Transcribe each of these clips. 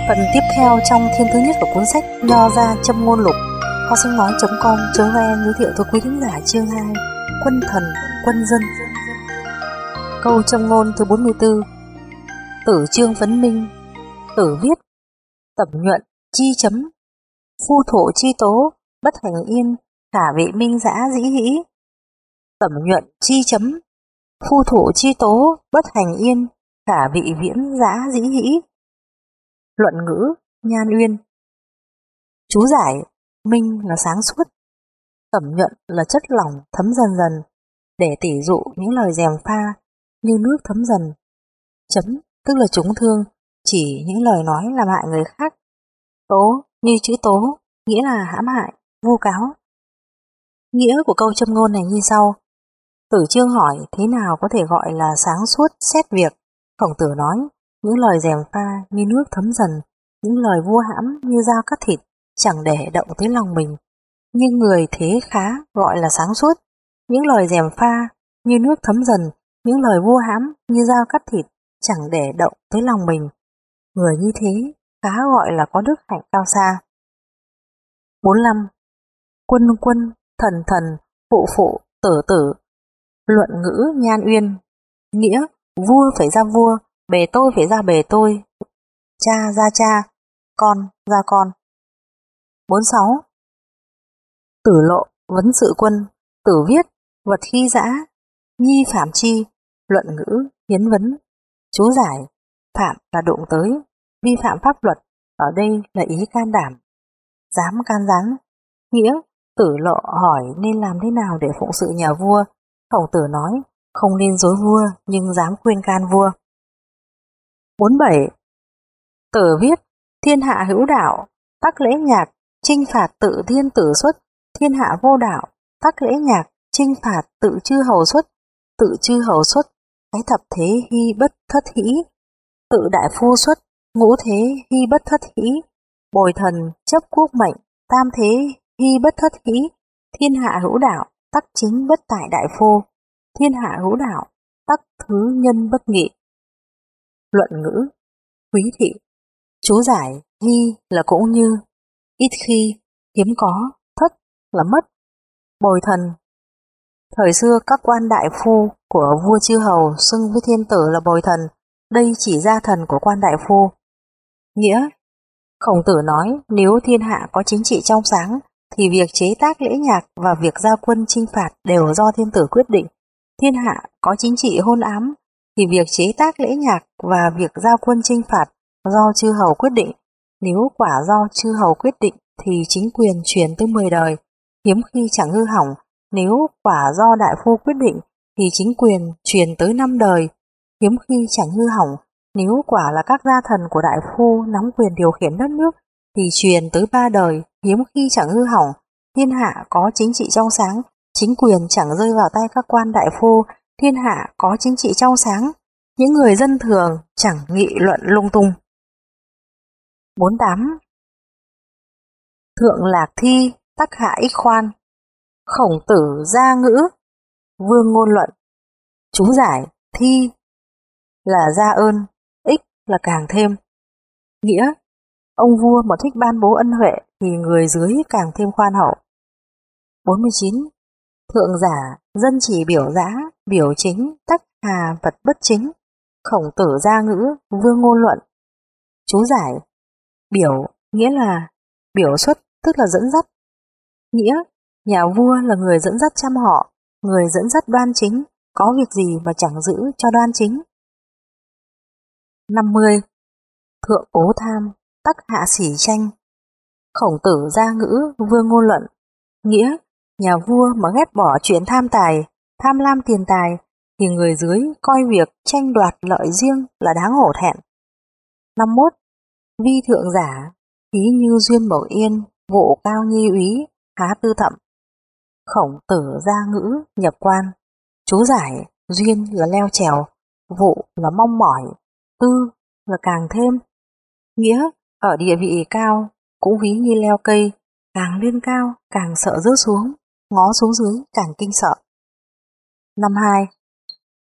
Phần tiếp theo trong thiên thứ nhất của cuốn sách Nho ra châm ngôn lục, Kho sách nói.com giới thiệu với quý thính giả chương 2, Quân thần quân dân. Câu châm ngôn thứ 44. Tử chương vấn minh. Tử viết: Tẩm nhuận chi chấm, phu thổ chi tố, bất hành yên, khả vị minh giã dĩ hĩ. Tẩm nhuận chi chấm, phu thổ chi tố, bất hành yên, khả vị viễn giã dĩ hĩ. Luận ngữ Nhan Uyên. Chú giải: minh là sáng suốt, tẩm nhuận là chất lỏng thấm dần dần, để tỉ dụ những lời gièm pha như nước thấm dần. Chấm tức là trúng thương, chỉ những lời nói làm hại người khác. Tố như chữ tố, nghĩa là hãm hại, vu cáo. Nghĩa của câu châm ngôn này như sau. Tử chương hỏi thế nào có thể gọi là sáng suốt xét việc. Khổng Tử nói những lời gièm pha như nước thấm dần, những lời vua hãm như dao cắt thịt, chẳng để động tới lòng mình. Nhưng người thế khá gọi là sáng suốt. Những lời gièm pha như nước thấm dần, những lời vua hãm như dao cắt thịt, chẳng để động tới lòng mình. Người như thế khá gọi là có đức hạnh cao xa. 45. Quân quân, thần thần, phụ phụ, tử tử. Luận ngữ Nhan Uyên. Nghĩa: vua phải ra vua, bề tôi phải ra bề tôi, cha ra cha, con ra con. 46. Tử lộ vấn sự quân. Tử viết: vật khi dã, nhi phạm chi. Luận ngữ Hiến vấn. Chú giải: phạm là đụng tới, vi phạm pháp luật, ở đây là ý can đảm, dám can gián. Nghĩa: Tử lộ hỏi nên làm thế nào để phụng sự nhà vua. Khổng Tử nói không nên dối vua nhưng dám khuyên can vua. 47. Tử viết: thiên hạ hữu đạo, tắc lễ nhạc, chinh phạt tự thiên tử xuất. Thiên hạ vô đạo, tắc lễ nhạc, chinh phạt tự chư hầu xuất. Tự chư hầu xuất, cái thập thế hy bất thất hĩ. Tự đại phu xuất, ngũ thế hy bất thất hĩ. Bồi thần chấp quốc mệnh, tam thế hy bất thất hĩ. Thiên hạ hữu đạo, tắc chính bất tại đại phu. Thiên hạ hữu đạo, tắc thứ nhân bất nghị. Luận ngữ Quý thị. Chú giải: hy là cũng như, ít khi, hiếm có, thất là mất. Bồi thần. Thời xưa các quan đại phu của vua chư hầu xưng với thiên tử là bồi thần, đây chỉ gia thần của quan đại phu. Nghĩa: Khổng Tử nói nếu thiên hạ có chính trị trong sáng thì việc chế tác lễ nhạc và việc ra quân chinh phạt đều do thiên tử quyết định. Thiên hạ có chính trị hôn ám thì việc chế tác lễ nhạc và việc ra quân chinh phạt do chư hầu quyết định. Nếu quả do chư hầu quyết định thì chính quyền truyền tới 10 đời, hiếm khi chẳng hư hỏng. Nếu quả do đại phu quyết định thì chính quyền truyền tới 5 đời, hiếm khi chẳng hư hỏng. Nếu quả là các gia thần của đại phu nắm quyền điều khiển đất nước thì truyền tới 3 đời, hiếm khi chẳng hư hỏng. Thiên hạ có chính trị trong sáng, chính quyền chẳng rơi vào tay các quan đại phu. Thiên hạ có chính trị trong sáng, những người dân thường chẳng nghị luận lung tung. 48. Thượng lạc thi, tắc hạ ích khoan. Khổng Tử gia ngữ, vương ngôn luận. Chú giải: thi là gia ơn, ích là càng thêm. Nghĩa: ông vua mà thích ban bố ân huệ thì người dưới càng thêm khoan hậu. 49. Thượng giả, dân chỉ biểu giã, biểu chính, tắc hà vật bất chính. Khổng Tử gia ngữ, vương ngôn luận. Chú giải: biểu nghĩa là biểu xuất, tức là dẫn dắt. Nghĩa: nhà vua là người dẫn dắt trăm họ, người dẫn dắt đoan chính, có việc gì mà chẳng giữ cho đoan chính. 50. Thượng ố tham, tắc hạ sỉ tranh. Khổng Tử gia ngữ, vương ngôn luận. Nghĩa: nhà vua mà ghét bỏ chuyện tham tài, tham lam tiền tài thì người dưới coi việc tranh đoạt lợi riêng là đáng hổ thẹn. 51. Vi thượng giả, khí như duyên mộc yên, vụ cao nhi úy, há tư thậm. Khổng Tử gia ngữ, nhập quan. Chú giải: duyên là leo trèo, vụ là mong mỏi, tư là càng thêm. Nghĩa: ở địa vị cao cũng ví như leo cây, càng lên cao càng sợ rớt xuống, ngó xuống dưới càng kinh sợ. 52.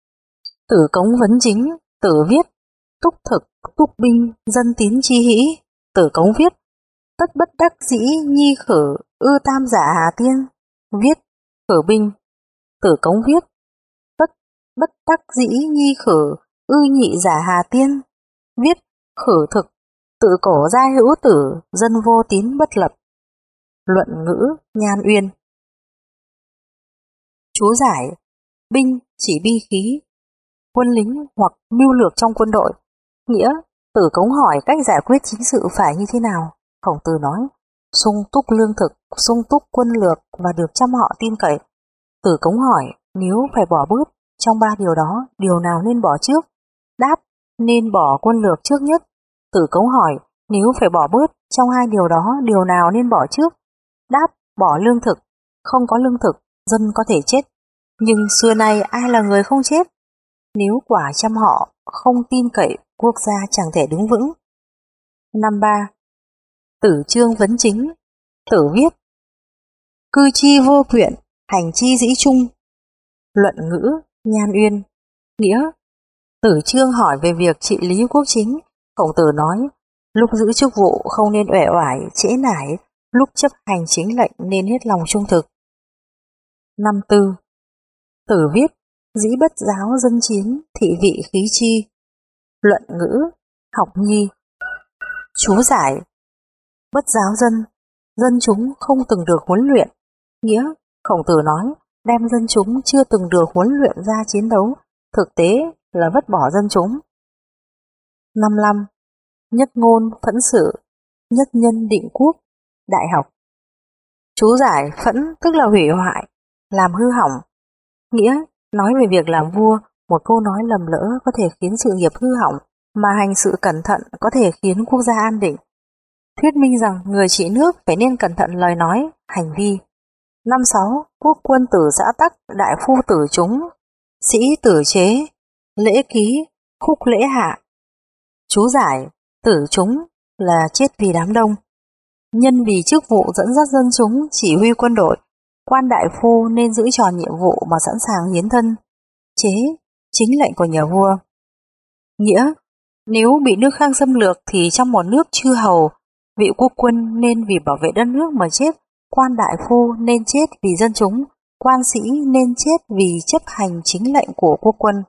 Tử cống vấn chính. Tử viết: túc thực, túc binh, dân tín chi hĩ. Tử Cống viết: tất bất đắc dĩ nhi khử ư tam giả hà tiên. Viết: khử binh. Tử Cống viết: tất bất đắc dĩ nhi khử ư nhị giả hà tiên. Viết: khử thực. Tự cổ giai hữu tử, dân vô tín bất lập. Luận ngữ Nhan Uyên. Chú giải: binh chỉ binh khí, quân lính hoặc mưu lược trong quân đội. Nghĩa: Tử Cống hỏi cách giải quyết chính sự phải như thế nào. Khổng Tử nói: sung túc lương thực, sung túc quân lược và được trăm họ tin cậy. Tử Cống hỏi: nếu phải bỏ bớt trong ba điều đó, điều nào nên bỏ trước? Đáp: nên bỏ quân lược trước nhất. Tử Cống hỏi: nếu phải bỏ bớt trong hai điều đó, điều nào nên bỏ trước? Đáp: bỏ lương thực. Không có lương thực, dân có thể chết. Nhưng xưa nay ai là người không chết? Nếu quả trăm họ không tin cậy, quốc gia chẳng thể đứng vững. Năm 3. Tử Chương vấn chính. Tử viết: cư chi vô quyện, hành chi dĩ trung. Luận ngữ Nhan Uyên. Nghĩa: Tử Chương hỏi về việc trị lý quốc chính. Khổng Tử nói: lúc giữ chức vụ không nên uể oải, trễ nải, lúc chấp hành chính lệnh nên hết lòng trung thực. Năm 4. Tử viết: dĩ bất giáo dân chiến, thị vị khí chi. Luận ngữ Học Nhi. Chú giải: bất giáo dân, dân chúng không từng được huấn luyện. Nghĩa: Khổng Tử nói đem dân chúng chưa từng được huấn luyện ra chiến đấu, thực tế là vứt bỏ dân chúng. Năm 5. Nhất ngôn phẫn sự, nhất nhân định quốc. Đại học. Chú giải: phẫn tức là hủy hoại, làm hư hỏng. Nghĩa: nói về việc làm vua, một câu nói lầm lỡ có thể khiến sự nghiệp hư hỏng, mà hành sự cẩn thận có thể khiến quốc gia an định. Thuyết minh rằng người trị nước phải nên cẩn thận lời nói, hành vi. Năm 6. Quốc quân tử xã tắc, đại phu tử chúng, sĩ tử chế, lễ ký, khúc lễ hạ. Chú giải: tử chúng là chết vì đám đông. Nhân vì chức vụ dẫn dắt dân chúng, chỉ huy quân đội, quan đại phu nên giữ tròn nhiệm vụ mà sẵn sàng hiến thân. Chế chính lệnh của nhà vua. Nghĩa: nếu bị nước Khang xâm lược thì trong một nước chư hầu, vị quốc quân nên vì bảo vệ đất nước mà chết, quan đại phu nên chết vì dân chúng, quan sĩ nên chết vì chấp hành chính lệnh của quốc quân.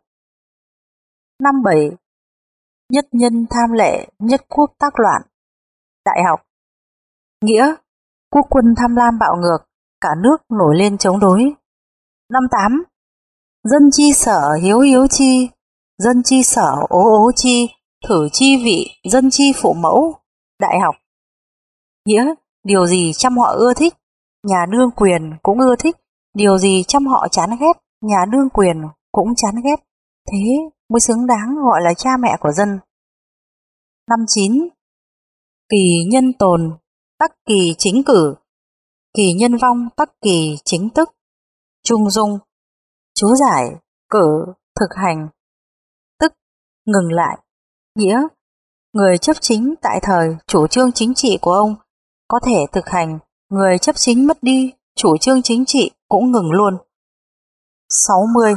Năm 7. Nhất nhân tham lệ, nhất quốc tác loạn. Đại học. Nghĩa: quốc quân tham lam bạo ngược, cả nước nổi lên chống đối. Năm 8. Dân chi sở hiếu hiếu chi, dân chi sở ố ố chi, thử chi vị, dân chi phụ mẫu. Đại học. Nghĩa: điều gì trăm họ ưa thích, nhà đương quyền cũng ưa thích, điều gì trăm họ chán ghét, nhà đương quyền cũng chán ghét. Thế mới xứng đáng gọi là cha mẹ của dân. Năm 9. Kỳ nhân tồn, tắc kỳ chính cử, kỳ nhân vong, tắc kỳ chính tức. Trung dung. Chú giải: cử thực hành, tức ngừng lại. Nghĩa: người chấp chính tại thời, chủ trương chính trị của ông có thể thực hành, người chấp chính mất đi, chủ trương chính trị cũng ngừng luôn. 60.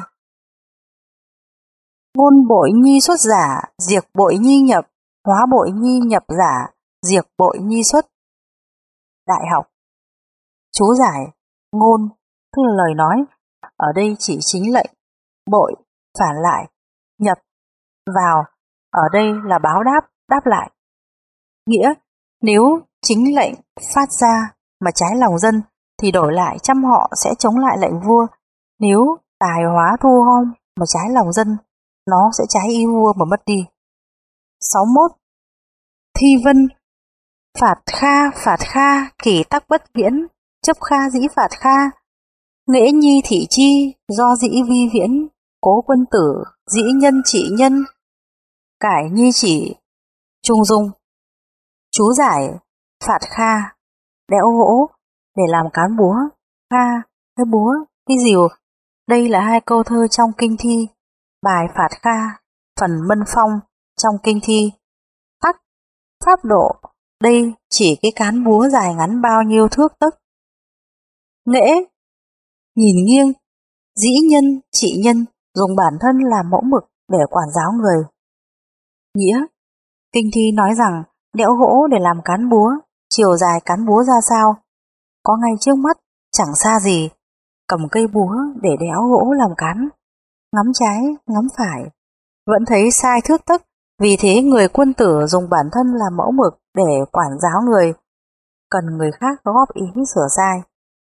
Ngôn bội nhi xuất giả, diệt bội nhi nhập, hóa bội nhi nhập giả, diệt bội nhi xuất. Đại học. Chú giải: ngôn tức là lời nói, ở đây chỉ chính lệnh, bội phản lại, nhập vào, ở đây là báo đáp, đáp lại. Nghĩa: nếu chính lệnh phát ra mà trái lòng dân thì đổi lại trăm họ sẽ chống lại lệnh vua, nếu tài hóa thu gom mà trái lòng dân, nó sẽ trái ý vua mà mất đi. 61. Thi vân, phạt kha, kỳ tắc bất viễn, chấp kha dĩ phạt kha, nghệ nhi thị chi, do dĩ vi viễn, cố quân tử, dĩ nhân trị nhân, cải nhi chỉ. Trung dung. Chú giải: phạt kha, đẽo gỗ để làm cán búa, kha cái búa, cái rìu. Đây là hai câu thơ trong kinh thi. Bài phạt kha, phần Mân Phong trong kinh thi. Tắc, pháp độ, đây chỉ cái cán búa dài ngắn bao nhiêu thước tấc. Nghệ, nhìn nghiêng, dĩ nhân, trị nhân, dùng bản thân làm mẫu mực để quản giáo người. Nghĩa, kinh thi nói rằng đẽo gỗ để làm cán búa, chiều dài cán búa ra sao, có ngay trước mắt, chẳng xa gì, cầm cây búa để đẽo gỗ làm cán, ngắm trái, ngắm phải, vẫn thấy sai thước tấc, vì thế người quân tử dùng bản thân làm mẫu mực để quản giáo người, cần người khác góp ý sửa sai.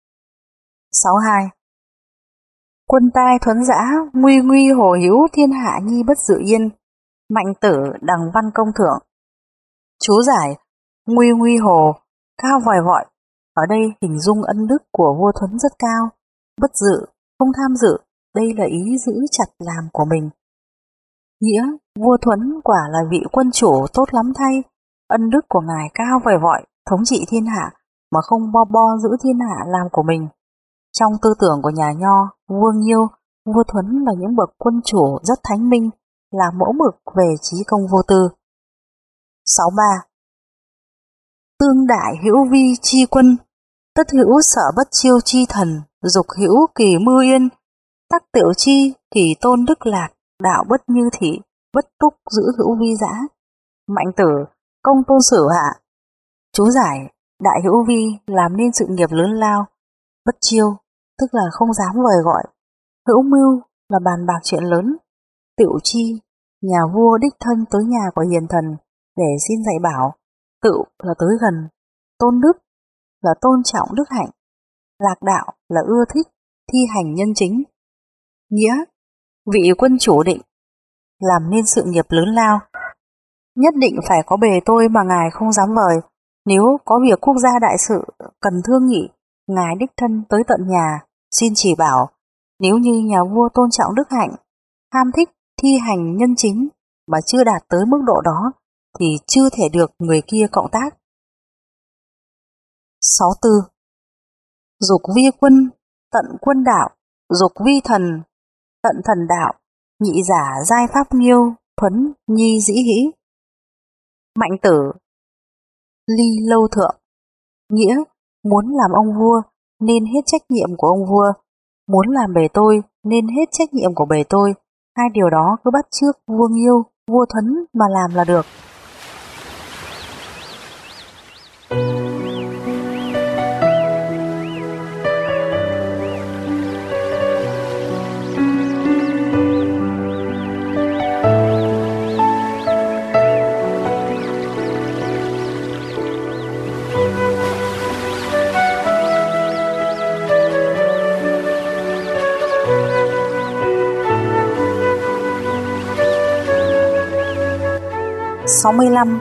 62. Quân tai thuấn dã, nguy nguy hồ hữu thiên hạ nhi bất dự yên. Mạnh tử đằng văn công thượng. Chú giải: nguy nguy hồ, cao vòi vọi. Ở đây hình dung ân đức của vua Thuấn rất cao. Bất dự, không tham dự, đây là ý giữ chặt làm của mình. Nghĩa: vua Thuấn quả là vị quân chủ tốt lắm thay. Ân đức của ngài cao vòi vọi, thống trị thiên hạ mà không bo bo giữ thiên hạ làm của mình. Trong tư tưởng của nhà Nho, vua Nghiêu, vua Thuấn là những bậc quân chủ rất thánh minh, là mẫu mực về trí công vô tư. 63. Tương đại hữu vi chi quân, tất hữu sở bất chiêu chi thần, dục hữu kỳ mưu yên, tắc tiểu chi kỳ tôn đức lạc, đạo bất như thị, bất túc giữ hữu vi dã. Mạnh tử, công tôn sử hạ. Chú giải: đại hữu vi làm nên sự nghiệp lớn lao, bất chiêu tức là không dám vời gọi, hữu mưu là bàn bạc chuyện lớn, tựu chi nhà vua đích thân tới nhà của hiền thần để xin dạy bảo, tựu là tới gần, tôn đức là tôn trọng đức hạnh, lạc đạo là ưa thích thi hành nhân chính. Nghĩa: vị quân chủ định làm nên sự nghiệp lớn lao, nhất định phải có bề tôi mà ngài không dám vời. Nếu có việc quốc gia đại sự cần thương nghị, ngài đích thân tới tận nhà xin chỉ bảo. Nếu như nhà vua tôn trọng đức hạnh, ham thích thi hành nhân chính mà chưa đạt tới mức độ đó thì chưa thể được người kia cộng tác. 64. Dục vi quân, tận quân đạo, dục vi thần, tận thần đạo, nhị giả giai pháp nghiêu, thuấn nhi dĩ hĩ. Mạnh tử, ly lâu thượng. Nghĩa: muốn làm ông vua nên hết trách nhiệm của ông vua, muốn làm bề tôi nên hết trách nhiệm của bề tôi. Hai điều đó cứ bắt chước vua Nghiêu, vua Thuấn mà làm là được. Sáu 65.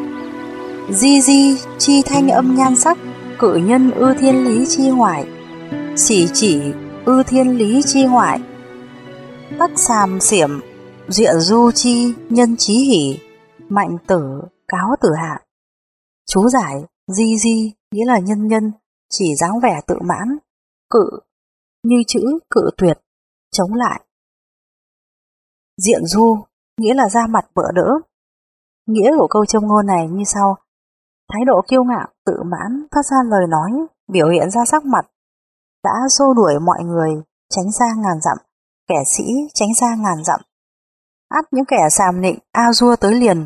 Di di chi thanh âm nhan sắc, cử nhân ư thiên lý chi ngoại, xỉ chỉ ư thiên lý chi ngoại, tắc sàm xiểm duyện du chi nhân trí hỷ. Mạnh tử cáo tử hạ. Chú giải: di di nghĩa là nhân nhân, chỉ dáng vẻ tự mãn, cự như chữ cự tuyệt, chống lại. Diện du nghĩa là ra mặt bợ đỡ. Nghĩa của câu châm ngôn này như sau: thái độ kiêu ngạo, tự mãn phát ra lời nói, biểu hiện ra sắc mặt, đã xô đuổi mọi người, tránh xa ngàn dặm, kẻ sĩ tránh xa ngàn dặm. Ắt những kẻ sàm nịnh a dua tới liền.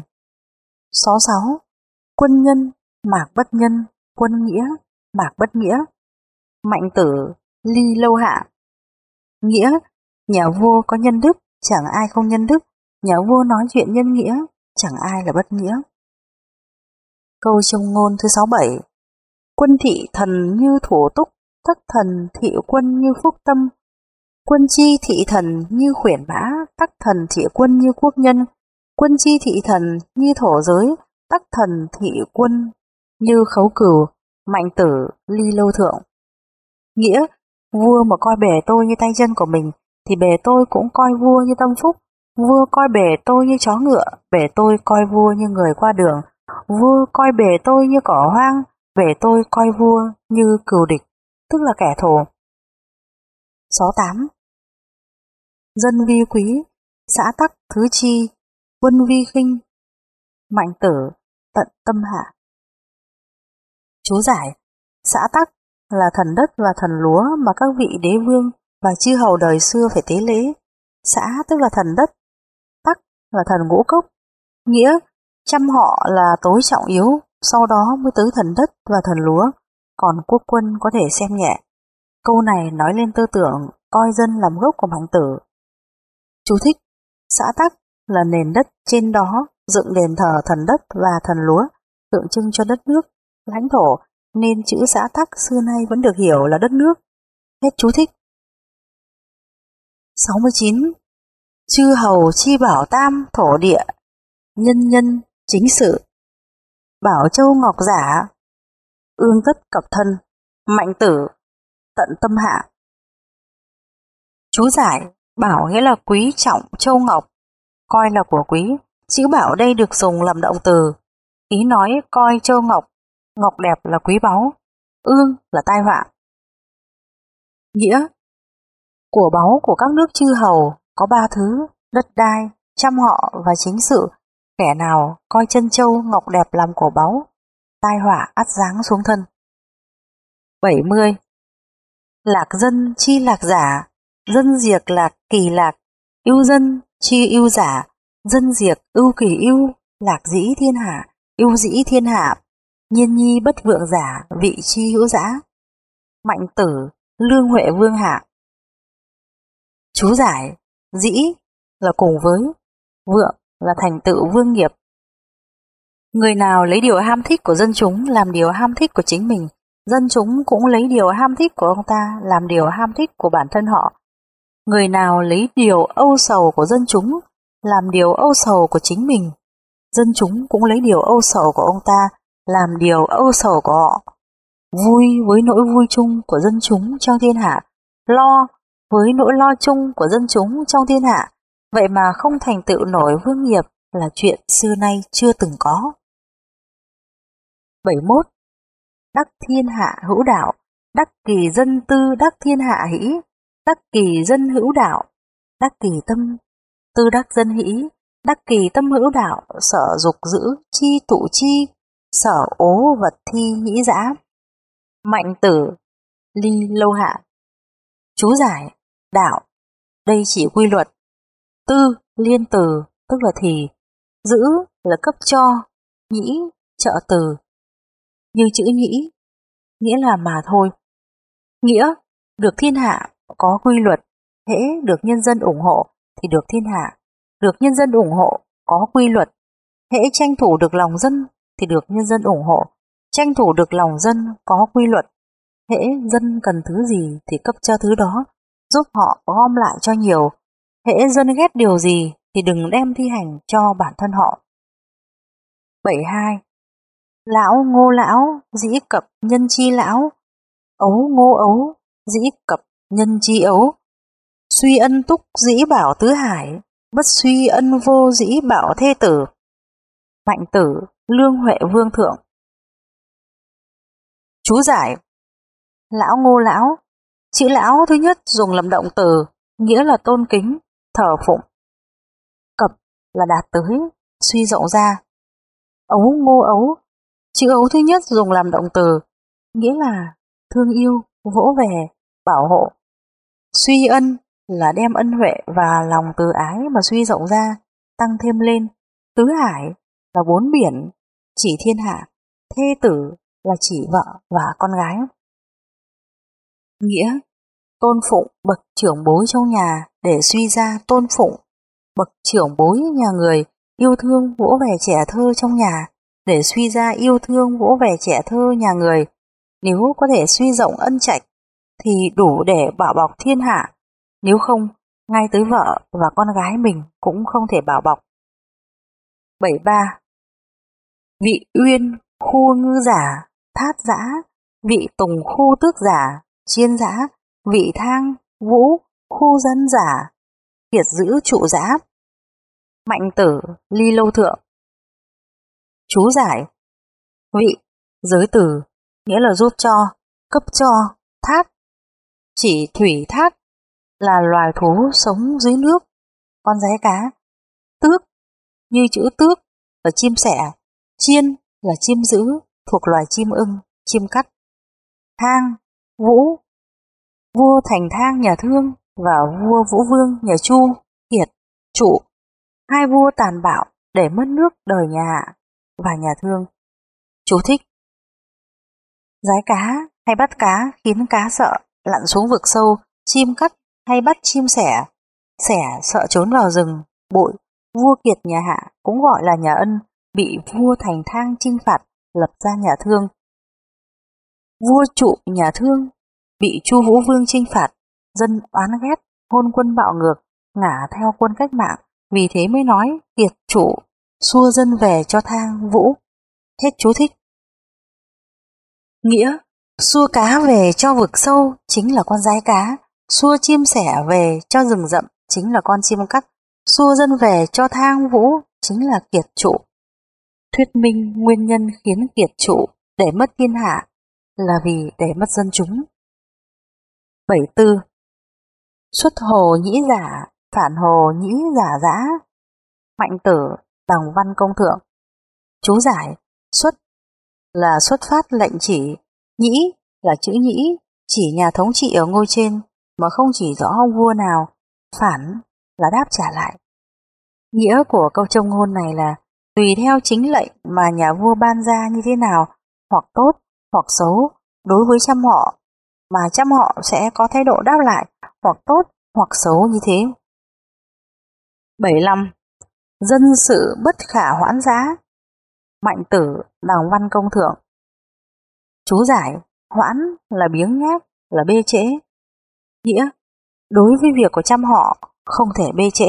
66. Quân nhân, mạc bất nhân, quân nghĩa, mạc bất nghĩa. Mạnh tử, ly lâu hạ. Nghĩa: nhà vua có nhân đức, chẳng ai không nhân đức, nhà vua nói chuyện nhân nghĩa, chẳng ai là bất nghĩa. Câu châm ngôn thứ 67. Quân thị thần như thủ túc, thất thần thị quân như phúc tâm. Quân chi thị thần như khuyển mã, tắc thần thị quân như quốc nhân. Quân chi thị thần như thổ giới, tắc thần thị quân như khấu cửu. Mạnh tử, ly lâu thượng. Nghĩa: vua mà coi bề tôi như tay chân của mình, thì bề tôi cũng coi vua như tâm phúc. Vua coi bề tôi như chó ngựa, bề tôi coi vua như người qua đường. Vua coi bề tôi như cỏ hoang, bề tôi coi vua như cừu địch, tức là kẻ thù. 68. Dân vi quý, xã tắc thứ chi, quân vi khinh. Mạnh tử, tận tâm hạ. Chú giải: xã tắc là thần đất và thần lúa mà các vị đế vương và chư hầu đời xưa phải tế lễ. Xã tức là thần đất, tắc là thần ngũ cốc. Nghĩa: Trăm họ là tối trọng yếu, sau đó mới tới thần đất và thần lúa, còn quốc quân có thể xem nhẹ. Câu này nói lên tư tưởng coi dân làm gốc của Mạnh Tử. Chú thích: xã tắc là nền đất trên đó dựng đền thờ thần đất và thần lúa, tượng trưng cho đất nước, lãnh thổ, nên chữ xã tắc xưa nay vẫn được hiểu là đất nước. Hết chú thích. 69. Chư hầu chi bảo tam thổ địa, nhân nhân chính sự. Bảo châu ngọc giả, ương tất cập thân, Mạnh Tử tận tâm hạ. Chú giải: bảo nghĩa là quý trọng châu ngọc, coi là của quý. Chữ bảo đây được dùng làm động từ, ý nói coi châu ngọc, ngọc đẹp là quý báu, ương là tai họa. Nghĩa: của báu của các nước chư hầu có ba thứ: đất đai, trăm họ và chính sự. Kẻ nào coi chân châu ngọc đẹp làm của báu, tai họa ắt giáng xuống thân. 70. Lạc dân chi lạc giả, dân diệt lạc kỳ lạc, ưu dân chi ưu giả, dân diệt ưu kỳ ưu, lạc dĩ thiên hạ, ưu dĩ thiên hạ, nhiên nhi bất vượng giả, vị chi hữu dã. Mạnh Tử, Lương Huệ Vương hạ. Chú giải: dĩ là cùng với, vượng là thành tựu vương nghiệp. Người nào lấy điều ham thích của dân chúng làm điều ham thích của chính mình, dân chúng cũng lấy điều ham thích của ông ta làm điều ham thích của bản thân họ. Người nào lấy điều âu sầu của dân chúng làm điều âu sầu của chính mình, dân chúng cũng lấy điều âu sầu của ông ta làm điều âu sầu của họ. Vui với nỗi vui chung của dân chúng trong thiên hạ, lo với nỗi lo chung của dân chúng trong thiên hạ, vậy mà không thành tựu nổi vương nghiệp là chuyện xưa nay chưa từng có. 71. Đắc thiên hạ hữu đạo, đắc kỳ dân tư đắc thiên hạ hỷ, đắc kỳ dân hữu đạo, đắc kỳ tâm tư đắc dân hỷ, đắc kỳ tâm hữu đạo, sở dục giữ chi tụ chi, sở ố vật thi nhĩ dã. Mạnh Tử, Ly Lâu hạ. Chú giải: đạo đây chỉ quy luật, tư liên từ tức là thì, giữ là cấp cho, nhĩ trợ từ. Như chữ nhĩ nghĩa là mà thôi. Nghĩa: được thiên hạ có quy luật, hễ được nhân dân ủng hộ thì được thiên hạ, được nhân dân ủng hộ có quy luật, hễ tranh thủ được lòng dân thì được nhân dân ủng hộ, tranh thủ được lòng dân có quy luật, hễ dân cần thứ gì thì cấp cho thứ đó, giúp họ gom lại cho nhiều, hễ dân ghét điều gì thì đừng đem thi hành cho bản thân họ. 72. Lão ngô lão, dĩ cập nhân chi lão, ấu ngô ấu, dĩ cập nhân chi ấu. Suy ân túc dĩ bảo tứ hải, bất suy ân vô dĩ bảo thê tử. Mạnh Tử, Lương Huệ Vương thượng. Chú giải: lão ngô lão, chữ lão thứ nhất dùng làm động từ, nghĩa là tôn kính, thờ phụng. Cập là đạt tới, suy rộng ra. Ấu ngô ấu, chữ ấu thứ nhất dùng làm động từ, nghĩa là thương yêu, vỗ về, bảo hộ. Suy ân là đem ân huệ và lòng từ ái mà suy rộng ra, tăng thêm lên. Tứ hải là bốn biển, chỉ thiên hạ. Thê tử là chỉ vợ và con gái. Nghĩa: tôn phụng bậc trưởng bối trong nhà để suy ra tôn phụng bậc trưởng bối nhà người, yêu thương vỗ về trẻ thơ trong nhà để suy ra yêu thương vỗ về trẻ thơ nhà người. Nếu có thể suy rộng ân trạch thì đủ để bảo bọc thiên hạ, nếu không, ngay tới vợ và con gái mình cũng không thể bảo bọc. 73. Vị uyên khu ngư giả, thát giã, vị tùng khu tước giả, chiên giã, vị thang, vũ, khu dân giả, kiệt giữ trụ giã. Mạnh Tử, Ly Lâu thượng. Chú giải: vị giới từ, nghĩa là giúp cho, cấp cho, thát chỉ thủy thát là loài thú sống dưới nước, con giái cá. Tước như chữ tước là chim sẻ, chiên là chim dữ thuộc loài chim ưng, chim cắt. Thang, vũ, vua Thành Thang nhà Thương và vua Vũ Vương nhà Chu, Kiệt, Trụ, hai vua tàn bạo để mất nước đời nhà hạ và nhà thương. Chú thích: Giái cá hay bắt cá khiến cá sợ, lặn xuống vực sâu, chim cắt hay bắt chim sẻ, sẻ sợ trốn vào rừng, bụi. Vua Kiệt nhà Hạ cũng gọi là nhà Ân, bị vua Thành Thang chinh phạt, lập ra nhà Thương. Vua Trụ nhà Thương bị Chu Vũ Vương chinh phạt, dân oán ghét, hôn quân bạo ngược, ngả theo quân cách mạng, vì thế mới nói Kiệt Trụ xua dân về cho Thang Vũ. Hết chú thích. Nghĩa: xua cá về cho vực sâu chính là con giái cá, xua chim sẻ về cho rừng rậm chính là con chim cắt, xua dân về cho Thang Vũ chính là Kiệt Trụ. Thuyết minh nguyên nhân khiến Kiệt Trụ để mất thiên hạ là vì để mất dân chúng. 74. Xuất hồ nhĩ giả, phản hồ nhĩ giả giã. Mạnh Tử, Đằng Văn Công Thượng. Chú giải: xuất là xuất phát lệnh chỉ, nhĩ là chữ nhĩ, chỉ nhà thống trị ở ngôi trên mà không chỉ rõ ông vua nào, phản là đáp trả lại. Nghĩa của câu châm ngôn này là tùy theo chính lệnh mà nhà vua ban ra như thế nào, hoặc tốt hoặc xấu đối với trăm họ, mà trăm họ sẽ có thái độ đáp lại hoặc tốt hoặc xấu như thế. 75. Dân sự bất khả hoãn giã. Mạnh Tử, Đằng Văn Công Thượng. Chú giải: hoãn là biếng nhác, là bê trễ. Nghĩa: đối với việc của trăm họ không thể bê trễ.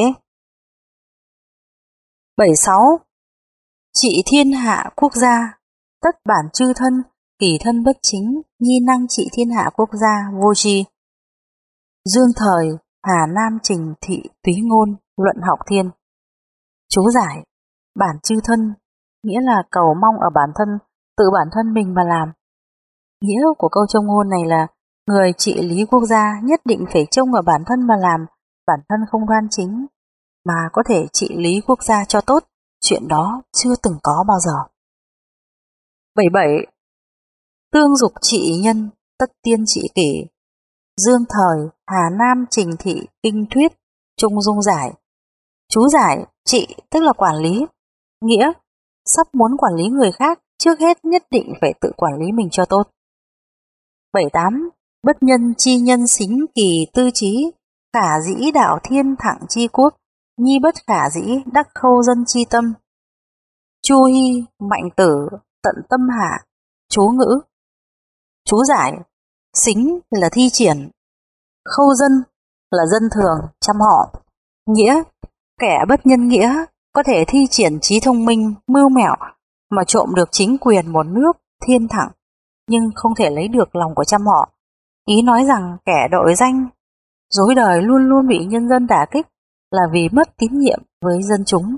76. Trị thiên hạ quốc gia, tất bản chư thân, kỳ thân bất chính, nhi năng trị thiên hạ quốc gia, vô tri. Dương Thời, Hà Nam Trình Thị Túy Ngôn, Luận Học Thiên. Chú giải: bản chư thân nghĩa là cầu mong ở bản thân, tự bản thân mình mà làm. Nghĩa của câu châm ngôn này là người trị lý quốc gia nhất định phải trông ở bản thân mà làm, bản thân không đoan chính mà có thể trị lý quốc gia cho tốt, chuyện đó chưa từng có bao giờ. 77. Tương dục trị nhân, tất tiên trị kỷ. Dương Thời, Hà Nam Trình Thị Kinh Thuyết, Trung Dung giải. Chú giải: trị tức là quản lý. Nghĩa: sắp muốn quản lý người khác, trước hết nhất định phải tự quản lý mình cho tốt. 78. Bất nhân chi nhân xính kỳ tư trí, khả dĩ đạo thiên thẳng chi quốc, nhi bất khả dĩ đắc khâu dân chi tâm. Chu Hy, Mạnh Tử, Tận Tâm Hạ. Chú ngữ. Chú giải: xính là thi triển, khâu dân là dân thường, trăm họ. Nghĩa: kẻ bất nhân nghĩa có thể thi triển trí thông minh, mưu mẹo mà trộm được chính quyền một nước thiên thẳng, nhưng không thể lấy được lòng của trăm họ. Ý nói rằng kẻ đội danh, dối đời luôn luôn bị nhân dân đả kích là vì mất tín nhiệm với dân chúng.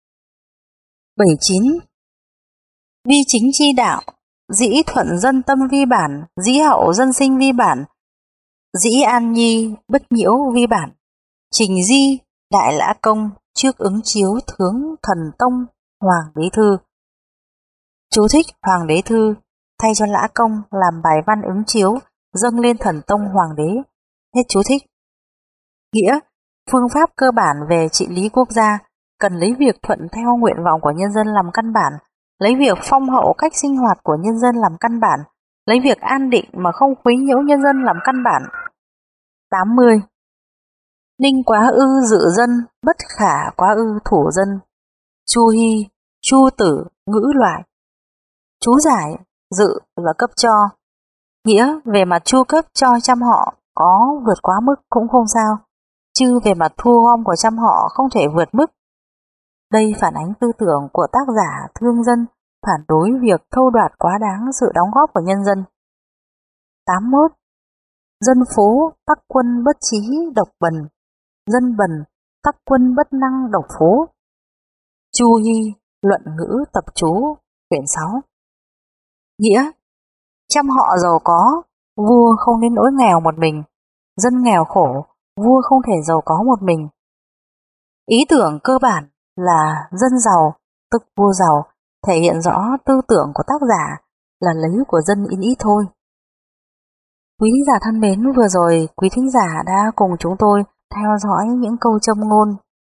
79. Vi chính chi đạo, dĩ thuận dân tâm vi bản, dĩ hậu dân sinh vi bản, dĩ an nhi bất nhiễu vi bản. Trình Di, Đại Lã Công, trước ứng chiếu Thướng Thần Tông, Hoàng Đế Thư. Chú thích: Hoàng Đế Thư thay cho Lã Công làm bài văn ứng chiếu dâng lên Thần Tông Hoàng Đế. Hết chú thích. Nghĩa: phương pháp cơ bản về trị lý quốc gia cần lấy việc thuận theo nguyện vọng của nhân dân làm căn bản, lấy việc phong hậu cách sinh hoạt của nhân dân làm căn bản, lấy việc an định mà không quấy nhiễu nhân dân làm căn bản. 80. Ninh quá ư dự dân, bất khả quá ư thủ dân. Chu Hy, Chu Tử, ngữ loại. Chú giải: dự là cấp cho. Nghĩa: về mặt chu cấp cho trăm họ có vượt quá mức cũng không sao, chứ về mặt thu gom của trăm họ không thể vượt mức. Đây phản ánh tư tưởng của tác giả thương dân, phản đối việc thâu đoạt quá đáng sự đóng góp của nhân dân. 81. Dân phố tắc quân bất trí độc bần, dân bần tắc quân bất năng độc phố. Chu Hy, Luận ngữ tập chú, quyển 6. Nghĩa: trăm họ giàu có, vua không đến nỗi nghèo một mình, dân nghèo khổ, vua không thể giàu có một mình. Ý tưởng cơ bản là dân giàu tức vua giàu, thể hiện rõ tư tưởng của tác giả là lấy của dân in ít thôi. Quý thính giả thân mến, vừa rồi quý thính giả đã cùng chúng tôi theo dõi những câu châm ngôn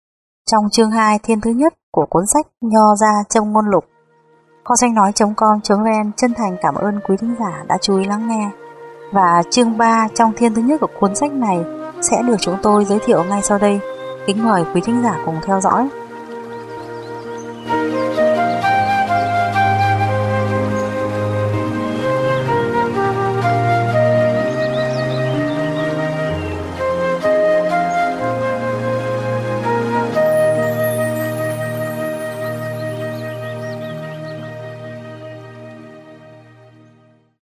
trong chương 2 thiên thứ nhất của cuốn sách Nho ra trong ngôn lục. Kho sách nói.com.vn chân thành cảm ơn quý thính giả đã chú ý lắng nghe. Và chương 3 trong thiên thứ nhất của cuốn sách này sẽ được chúng tôi giới thiệu ngay sau đây. Kính mời quý thính giả cùng theo dõi.